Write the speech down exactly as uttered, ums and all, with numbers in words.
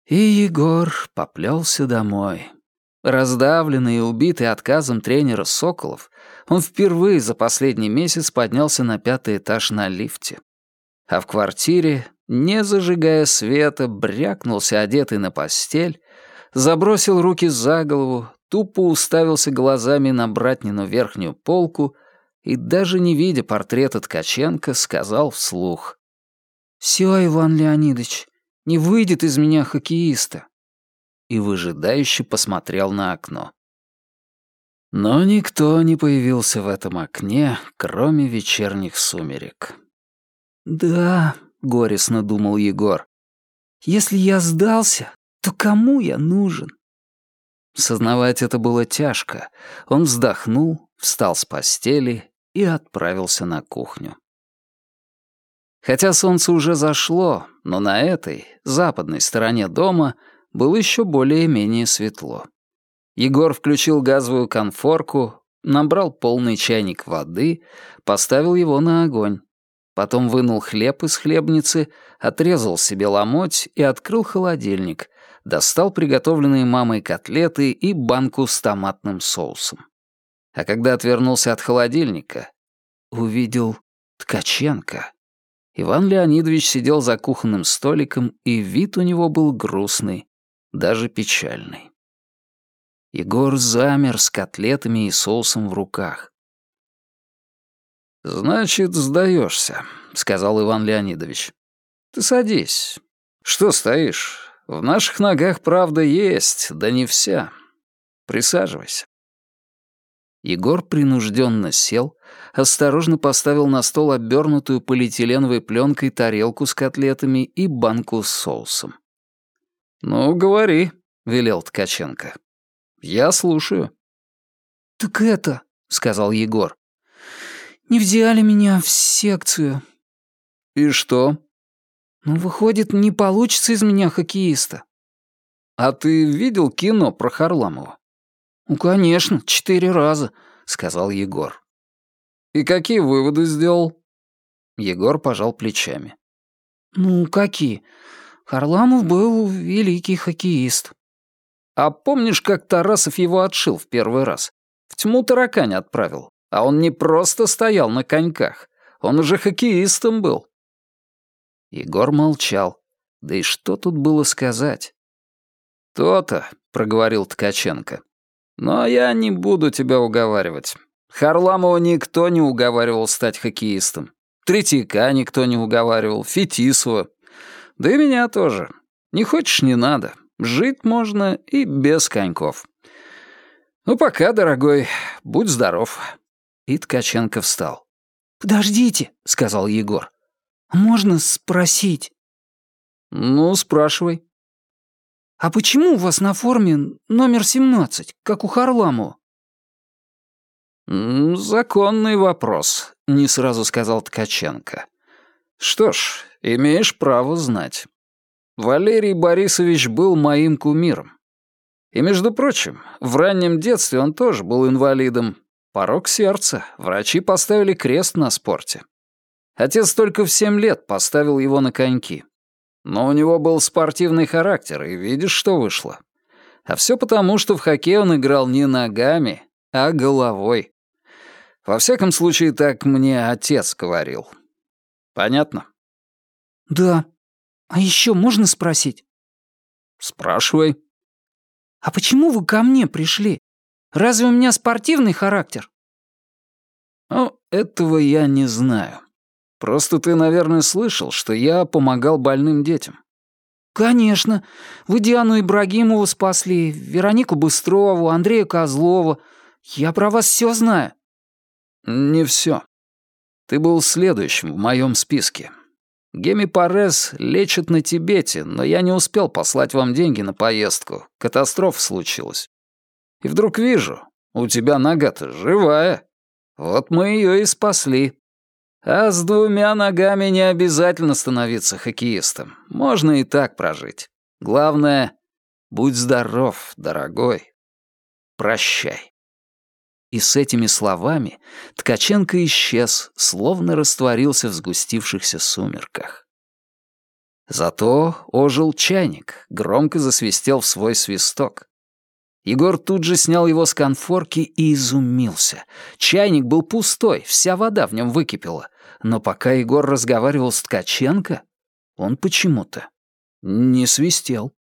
И Егор поплелся домой. Раздавленный и убитый отказом тренера Соколов, он впервые за последний месяц поднялся на пятый этаж на лифте. А в квартире, не зажигая света, брякнулся одетый на постель, забросил руки за голову, тупо уставился глазами на братнину верхнюю полку и, даже не видя портрета Ткаченко, сказал вслух: «Всё, Иван Леонидович, не выйдет из меня хоккеиста», и выжидающе посмотрел на окно. Но никто не появился в этом окне, кроме вечерних сумерек. «Да», — горестно думал Егор, — «если я сдался, то кому я нужен?» Сознавать это было тяжко. Он вздохнул, встал с постели и отправился на кухню. Хотя солнце уже зашло, но на этой, западной стороне дома было еще более-менее светло. Егор включил газовую конфорку, набрал полный чайник воды, поставил его на огонь. Потом вынул хлеб из хлебницы, отрезал себе ломоть и открыл холодильник, достал приготовленные мамой котлеты и банку с томатным соусом. А когда отвернулся от холодильника, увидел Ткаченко. Иван Леонидович сидел за кухонным столиком, и вид у него был грустный, даже печальный. Егор замер с котлетами и соусом в руках. «Значит, сдаешься», — сказал Иван Леонидович. «Ты садись. Что стоишь? В наших ногах правда есть, да не вся. Присаживайся». Егор принужденно сел, осторожно поставил на стол обернутую полиэтиленовой пленкой тарелку с котлетами и банку с соусом. «Ну, говори», — велел Ткаченко. «Я слушаю». «Так это», — сказал Егор, — «не взяли меня в секцию». «И что?» «Ну, выходит, не получится из меня хоккеиста». «А ты видел кино про Харламова?» «Ну, конечно, четыре раза», — сказал Егор. «И какие выводы сделал?» Егор пожал плечами. «Ну, какие? Харламов был великий хоккеист». «А помнишь, как Тарасов его отшил в первый раз? В тьму таракань отправил. А он не просто стоял на коньках. Он уже хоккеистом был». Егор молчал. Да и что тут было сказать? «То-то», — проговорил Ткаченко. «Но я не буду тебя уговаривать. Харламова никто не уговаривал стать хоккеистом. Третьяка никто не уговаривал, Фетисова. Да и меня тоже. Не хочешь — не надо. Жить можно и без коньков. Ну, пока, дорогой, будь здоров». И Ткаченко встал. «Подождите», — сказал Егор. «Можно спросить?» «Ну, спрашивай». «А почему у вас на форме номер семнадцать, как у Харламова?» «Законный вопрос», — не сразу сказал Ткаченко. «Что ж, имеешь право знать. Валерий Борисович был моим кумиром. И, между прочим, в раннем детстве он тоже был инвалидом. Порок сердца, врачи поставили крест на спорте. Отец только в семь лет поставил его на коньки. Но у него был спортивный характер, и видишь, что вышло. А все потому, что в хоккей он играл не ногами, а головой. Во всяком случае, так мне отец говорил. Понятно?» «Да. А еще можно спросить?» «Спрашивай». «А почему вы ко мне пришли? Разве у меня спортивный характер?» «Ну, этого я не знаю. Просто ты, наверное, слышал, что я помогал больным детям». «Конечно. Вы Диану Ибрагимову спасли, Веронику Быстрову, Андрея Козлова. Я про вас все знаю». «Не все. Ты был следующим в моем списке. Гемипарез лечат на Тибете, но я не успел послать вам деньги на поездку. Катастрофа случилась. И вдруг вижу, у тебя нога-то живая. Вот мы ее и спасли. А с двумя ногами не обязательно становиться хоккеистом. Можно и так прожить. Главное, будь здоров, дорогой. Прощай». И с этими словами Ткаченко исчез, словно растворился в сгустившихся сумерках. Зато ожил чайник, громко засвистел в свой свисток. Егор тут же снял его с конфорки и изумился. Чайник был пустой, вся вода в нем выкипела. Но пока Егор разговаривал с Ткаченко, он почему-то не свистел.